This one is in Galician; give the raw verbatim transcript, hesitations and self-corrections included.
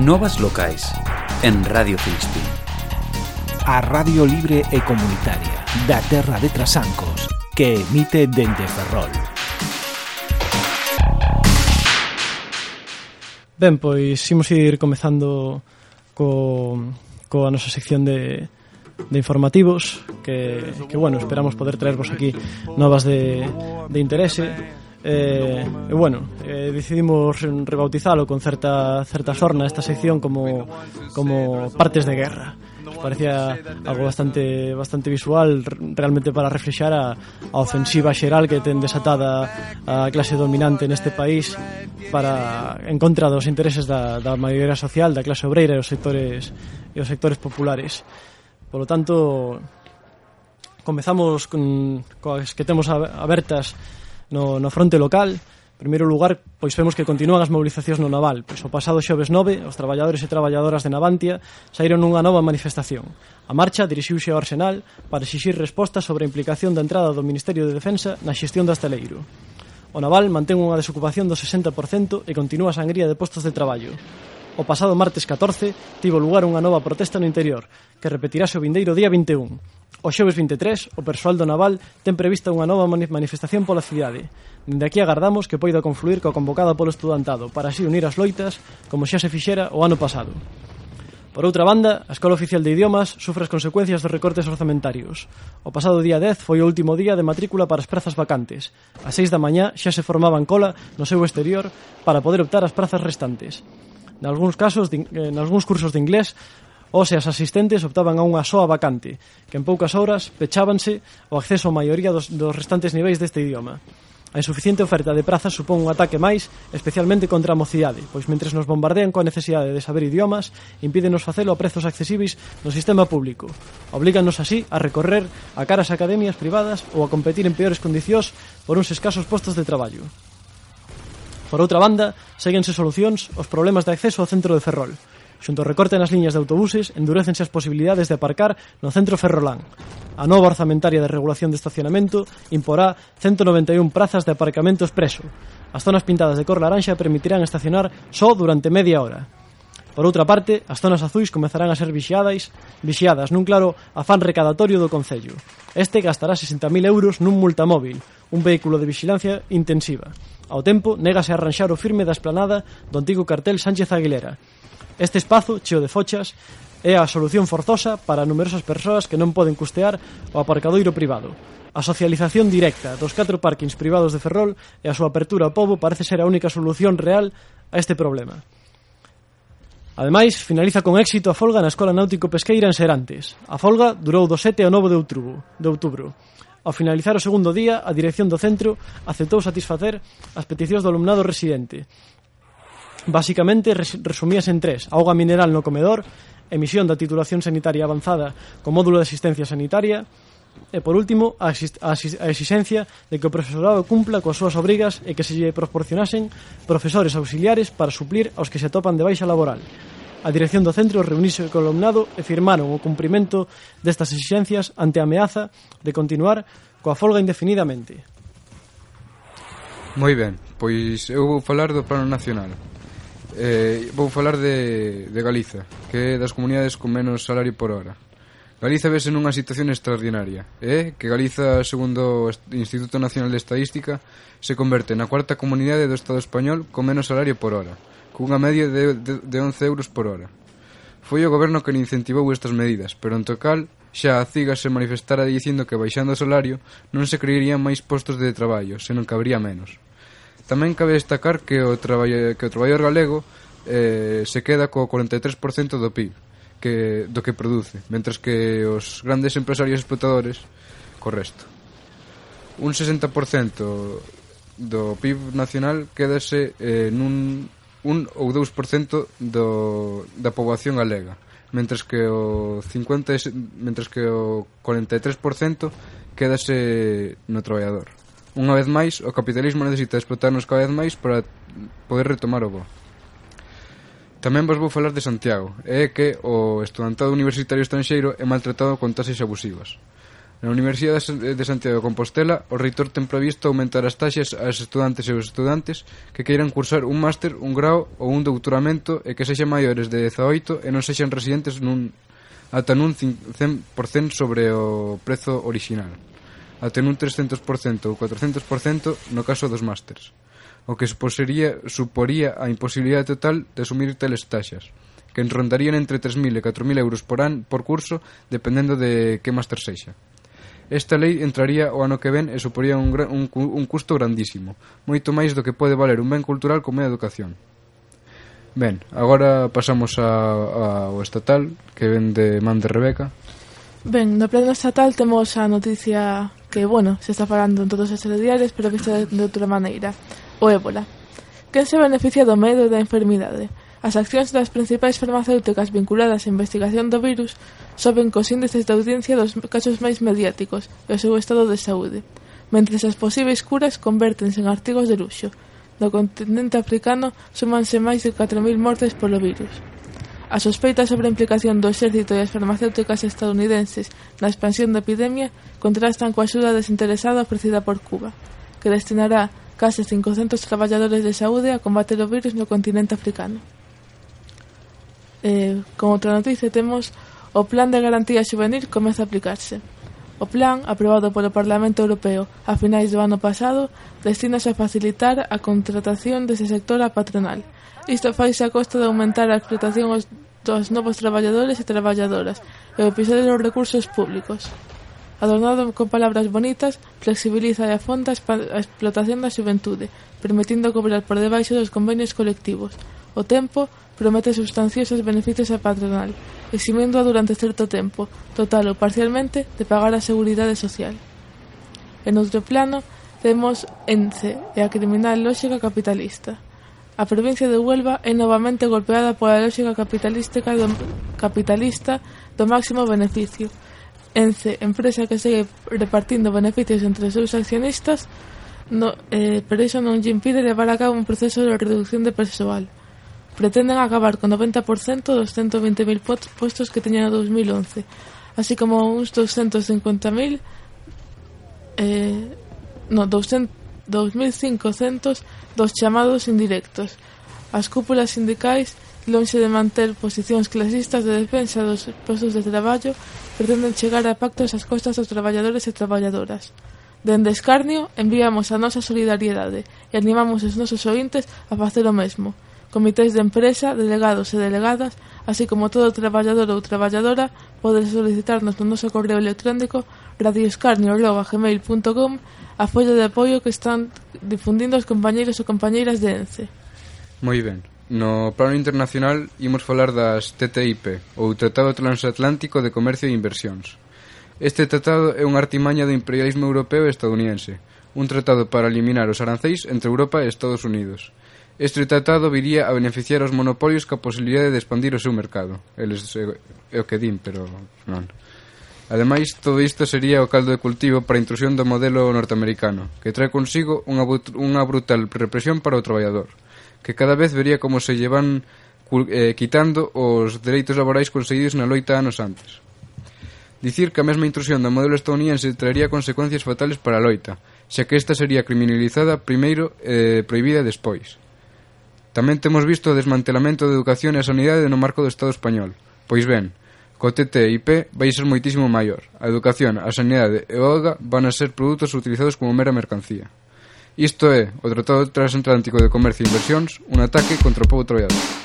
Novas locais en Radio Filispín. A radio libre e comunitaria da terra de Trasancos, que emite dende Ferrol. Ben, pois imos ir comezando co, coa nosa sección de, de informativos que, que, bueno, esperamos poder traervos aquí novas de, de interese. Eh, e bueno, eh, decidimos rebautizalo con certa certa sorna esta sección como como partes de guerra. Nos parecía algo bastante bastante visual realmente para reflexar a, a ofensiva xeral que ten desatada a clase dominante neste país para en contra dos intereses da, da maioría social, da clase obreira e os sectores e os sectores populares. Por lo tanto, comezamos con coas que temos abertas No, no fronte local. En primeiro lugar, pois vemos que continúan as mobilizacións no naval. Pois o pasado xoves nove, os traballadores e traballadoras de Navantia saíron nunha nova manifestación. A marcha dirixiuse ao Arsenal para exixir respostas sobre a implicación da entrada do Ministerio de Defensa na xestión do asteleiro. O naval mantén unha desocupación do sesenta por cento e continúa a sangría de postos de traballo. O pasado martes catorce tivo lugar unha nova protesta no interior, que repetirase o vindeiro día vinte e un. O xoves vinte e tres, o persoal do naval ten prevista unha nova manifestación pola cidade. Dende aquí agardamos que poida confluir coa convocada polo estudantado para así unir as loitas como xa se fixera o ano pasado. Por outra banda, a Escola Oficial de Idiomas sufre as consecuencias dos recortes orzamentarios. O pasado día dez foi o último día de matrícula para as prazas vacantes. A seis da mañá xa se formaban cola no seu exterior para poder optar as prazas restantes. Nalgúns casos, en algúns cursos de inglés, os e as asistentes optaban a unha soa vacante, que en poucas horas pechábanse o acceso á maioría dos, dos restantes niveis deste idioma. A insuficiente oferta de prazas supón un ataque máis, especialmente contra a mocidade, pois mentres nos bombardean coa necesidade de saber idiomas, impídenos facelo a prezos accesíveis no sistema público. Oblíganos así a recorrer a caras academias privadas ou a competir en peores condicións por uns escasos postos de traballo. Por outra banda, séguense solucións os problemas de acceso ao centro de Ferrol. Xunto ao recorte nas liñas de autobuses, endurécense as posibilidades de aparcar no centro ferrolán. A nova orzamentaria de regulación de estacionamento imporá ciento noventa e un prazas de aparcamento expreso. As zonas pintadas de cor laranxa permitirán estacionar só durante media hora. Por outra parte, as zonas azuis comezarán a ser vixiadas, vixiadas nun claro afán recadatorio do Concello. Este gastará sesenta mil euros nun multamóvil, un vehículo de vixilancia intensiva. Ao tempo, négase a arranxar o firme da esplanada do antigo cartel Sánchez Aguilera. Este espazo, cheo de fochas, é a solución forzosa para numerosas persoas que non poden custear o aparcadoiro privado. A socialización directa dos catro parkings privados de Ferrol e a súa apertura ao pobo parece ser a única solución real a este problema. Ademais, finaliza con éxito a folga na Escola Náutico-Pesqueira en Serantes. A folga durou do sete ao nove de outubro. De outubro. Ao finalizar o segundo día, a dirección do centro aceptou satisfacer as peticións do alumnado residente. Basicamente, resumíase en tres: auga mineral no comedor, emisión da titulación sanitaria avanzada con módulo de asistencia sanitaria e, por último, a exixencia de que o profesorado cumpla coas súas obrigas e que se lle proporcionasen profesores auxiliares para suplir aos que se atopan de baixa laboral. A dirección do centro reuniuse co alumnado e firmaron o cumprimento destas exixencias ante a ameaza de continuar coa folga indefinidamente. Moi ben, pois eu vou falar do Plano Nacional. Eh, vou falar de, de Galiza, que é das comunidades con menos salario por hora. Galiza vese nunha situación extraordinaria, eh? que Galiza, segundo o Instituto Nacional de Estadística, se converte na cuarta comunidade do Estado español con menos salario por hora, cunha media de, de, de once euros por hora. Foi o goberno que incentivou estas medidas, pero en total xa a CIGA se manifestara dicindo que baixando o salario non se crearían máis postos de traballo, senón que habría menos. Tamén cabe destacar que o, traballo, que o traballador galego eh, se queda co cuarenta e tres por cento do P I B que, do que produce, mentres que os grandes empresarios explotadores co resto. Un sesenta por cento do P I B nacional quedase eh, nun un ou dous por cento do, da poboación galega, mentres que o cincuenta mentres que o cuarenta e tres por cento quedase no traballador. Unha vez máis, o capitalismo necesita explotarnos cada vez máis para poder retomar o bo. Tamén vos vou falar de Santiago, é que o estudantado universitario estranxeiro é maltratado con taxas abusivas. Na Universidade de Santiago de Compostela, o reitor ten previsto aumentar as taxas ás estudantes e aos estudantes que queiran cursar un máster, un grao ou un doutoramento e que sexan maiores de dezaoito e non sexan residentes nun, ata nun cen por cento sobre o prezo orixinal, ata nun trescentos por cento ou cuatrocentos por cento no caso dos másters, o que suposería, suporía a imposibilidade total de asumir tales taxas, que rondarían entre tres mil e catro mil euros por ano por curso, dependendo de que máster sexa. Esta lei entraría o ano que ven e suporía un, gran, un, un custo grandísimo, moito máis do que pode valer un ben cultural como é a educación. Ben, agora pasamos a, a, ao estatal, que ven de man de Rebeca. Ben, no plano estatal temos a noticia que, bueno, se está falando en todos os telediarios, pero vista de, de outra maneira, o ébola. Quen se beneficia do medo e da enfermidade? As accións das principais farmacéuticas vinculadas á investigación do virus soben cos índices de audiencia dos casos máis mediáticos e o seu estado de saúde, mentres as posíveis curas convértense en artigos de luxo. No continente africano sumanse máis de catro mil mortes polo virus. A sospeita sobre a implicación do exército e as farmacéuticas estadounidenses na expansión da epidemia contrastan coa axuda desinteresada ofrecida por Cuba, que destinará case cincocentos traballadores de saúde a combater o virus no continente africano. Eh, como outra noticia temos o Plan de Garantía Xuvenil comeza a aplicarse. O plan, aprobado polo Parlamento Europeo a finais do ano pasado, destinase a facilitar a contratación dese sector á patronal. Isto faise a costa de aumentar a explotación dos novos traballadores e traballadoras e o episodio dos recursos públicos. Adornado con palabras bonitas, flexibiliza e afonda a explotación da xuventude, permitindo cobrar por debaixo dos convenios colectivos. O tempo promete sustanciosos beneficios á patronal, eximindo-a durante certo tempo, total ou parcialmente, de pagar a seguridade social. En outro plano, temos ENCE e a criminal lógica capitalista. A provincia de Huelva é novamente golpeada pola lógica capitalística do, capitalista do máximo beneficio. ENCE, empresa que segue repartindo beneficios entre os seus accionistas, no, eh, pero iso non lle impide levar a cabo un proceso de reducción de persoal. Pretenden acabar con noventa por cento dos ciento veinte mil postos que teñan no dos mil once, así como uns doscientos cincuenta mil eh, no, dos mil cincocentos dos chamados indirectos. As cúpulas sindicais, lonxe de manter posicións clasistas de defensa dos postos de traballo, pretenden chegar a pactos ás costas dos traballadores e traballadoras. Dende Escarnio enviamos a nosa solidariedade e animamos os nosos ointes a facer o mesmo. Comités de empresa, delegados e delegadas, así como todo traballador ou traballadora, pode solicitarnos no noso correo electrónico radioescarnio arroba gmail punto com a folla de apoio que están difundindo os compañeiros e compañeiras de ENCE. Moi ben. No plano internacional imos falar das T T I P, ou Tratado Transatlántico de Comercio e Inversións. Este tratado é unha artimaña do imperialismo europeo e estadounidense, un tratado para eliminar os arancéis entre Europa e Estados Unidos. Este tratado viría a beneficiar os monopolios ca posibilidade de expandir o seu mercado. Eles é o que din, pero non. Ademais, todo isto sería o caldo de cultivo para a intrusión do modelo norteamericano, que trae consigo unha, unha brutal represión para o traballador, que cada vez vería como se llevan eh, quitando os dereitos laborais conseguidos na loita anos antes. Dicir que a mesma intrusión do modelo estadounidense traería consecuencias fatales para a loita, xa que esta sería criminalizada primeiro e eh, prohibida despois. Tamén temos visto o desmantelamento de educación e a sanidade no marco do Estado español. Pois ben, co T T I P vai ser moitísimo maior. A educación, a sanidade e o auga van a ser produtos utilizados como mera mercancía. Isto é, o Tratado Transatlántico de Comercio e Inversións, un ataque contra o pobo traballador.